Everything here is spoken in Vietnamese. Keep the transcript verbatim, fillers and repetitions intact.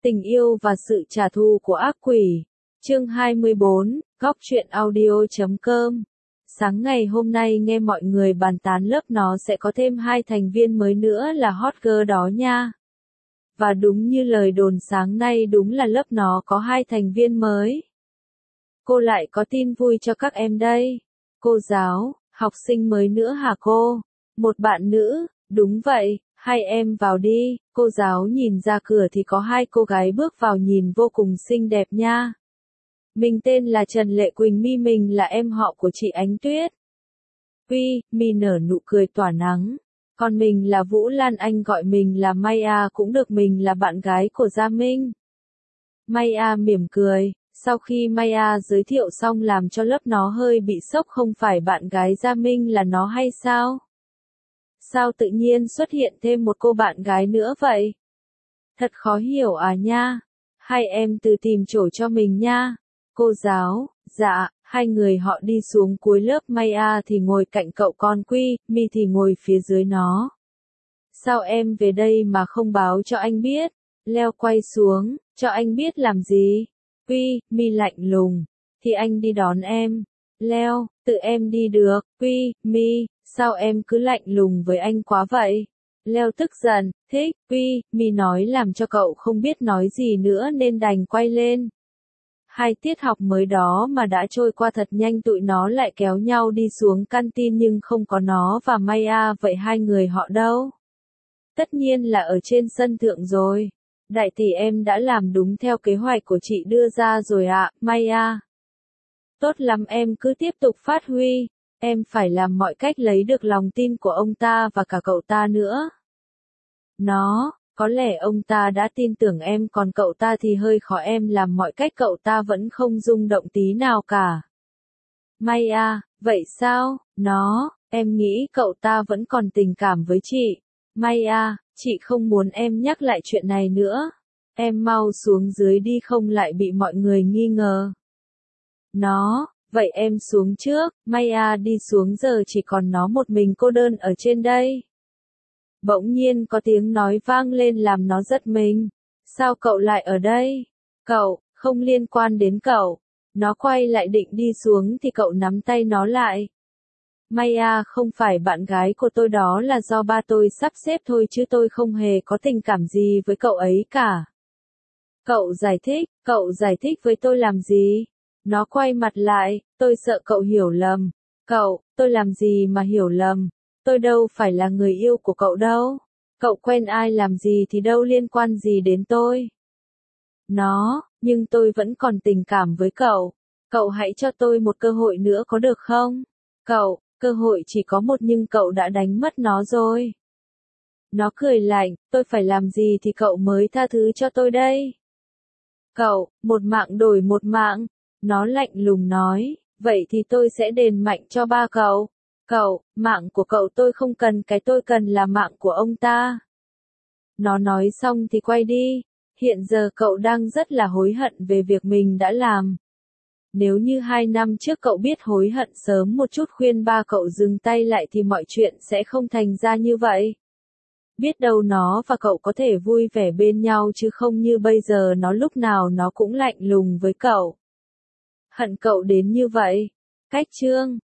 Tình yêu và sự trả thù của ác quỷ. Chương hai mươi bốn, góc truyện audio chấm com. Sáng ngày hôm nay nghe mọi người bàn tán lớp nó sẽ có thêm hai thành viên mới nữa là hot girl đó nha. Và đúng như lời đồn sáng nay đúng là lớp nó có hai thành viên mới. Cô lại có tin vui cho các em đây. Cô giáo, học sinh mới nữa hả cô? Một bạn nữ, đúng vậy. Hai em vào đi, cô giáo nhìn ra cửa thì có hai cô gái bước vào nhìn vô cùng xinh đẹp nha. Mình tên là Trần Lệ Quỳnh, Mi mình là em họ của chị Ánh Tuyết. Uy, Mi nở nụ cười tỏa nắng. Còn mình là Vũ Lan, anh gọi mình là Maya cũng được, mình là bạn gái của Gia Minh. Maya mỉm cười, sau khi Maya giới thiệu xong làm cho lớp nó hơi bị sốc, không phải bạn gái Gia Minh là nó hay sao? Sao tự nhiên xuất hiện thêm một cô bạn gái nữa vậy? Thật khó hiểu à nha. Hai em tự tìm chỗ cho mình nha. Cô giáo, dạ, hai người họ đi xuống cuối lớp. Maya thì ngồi cạnh cậu con Quy, Mi thì ngồi phía dưới nó. Sao em về đây mà không báo cho anh biết? Leo quay xuống, cho anh biết làm gì? Quy, Mi lạnh lùng. Thì anh đi đón em. Leo, tự em đi được. Quy, Mi, sao em cứ lạnh lùng với anh quá vậy? Leo tức giận, thích. Quy, Mi nói làm cho cậu không biết nói gì nữa nên đành quay lên. Hai tiết học mới đó mà đã trôi qua thật nhanh, tụi nó lại kéo nhau đi xuống canteen nhưng không có nó và Maya, vậy hai người họ đâu? Tất nhiên là ở trên sân thượng rồi. Đại tỷ em đã làm đúng theo kế hoạch của chị đưa ra rồi ạ, Maya. Tốt lắm, em cứ tiếp tục phát huy. Em phải làm mọi cách lấy được lòng tin của ông ta và cả cậu ta nữa. Nó, có lẽ ông ta đã tin tưởng em, còn cậu ta thì hơi khó, em làm mọi cách cậu ta vẫn không rung động tí nào cả. Maya, vậy sao? Nó, em nghĩ cậu ta vẫn còn tình cảm với chị. Maya, chị không muốn em nhắc lại chuyện này nữa. Em mau xuống dưới đi không lại bị mọi người nghi ngờ. Nó, vậy em xuống trước. Maya đi xuống, giờ chỉ còn nó một mình cô đơn ở trên đây. Bỗng nhiên có tiếng nói vang lên làm nó giật mình. Sao cậu lại ở đây? Cậu, không liên quan đến cậu. Nó quay lại định đi xuống thì cậu nắm tay nó lại. Maya, không phải bạn gái của tôi, đó là do ba tôi sắp xếp thôi chứ tôi không hề có tình cảm gì với cậu ấy cả. Cậu giải thích, cậu giải thích với tôi làm gì? Nó quay mặt lại, tôi sợ cậu hiểu lầm. Cậu, tôi làm gì mà hiểu lầm? Tôi đâu phải là người yêu của cậu đâu. Cậu quen ai làm gì thì đâu liên quan gì đến tôi. Nó, nhưng tôi vẫn còn tình cảm với cậu. Cậu hãy cho tôi một cơ hội nữa có được không? Cậu, cơ hội chỉ có một nhưng cậu đã đánh mất nó rồi. Nó cười lạnh, tôi phải làm gì thì cậu mới tha thứ cho tôi đây? Cậu, một mạng đổi một mạng. Nó lạnh lùng nói, vậy thì tôi sẽ đền mạnh cho ba cậu. Cậu, mạng của cậu tôi không cần, cái tôi cần là mạng của ông ta. Nó nói xong thì quay đi. Hiện giờ cậu đang rất là hối hận về việc mình đã làm. Nếu như hai năm trước cậu biết hối hận sớm một chút, khuyên ba cậu dừng tay lại thì mọi chuyện sẽ không thành ra như vậy. Biết đâu nó và cậu có thể vui vẻ bên nhau chứ không như bây giờ nó lúc nào nó cũng lạnh lùng với cậu. Hận cậu đến như vậy. Cách chương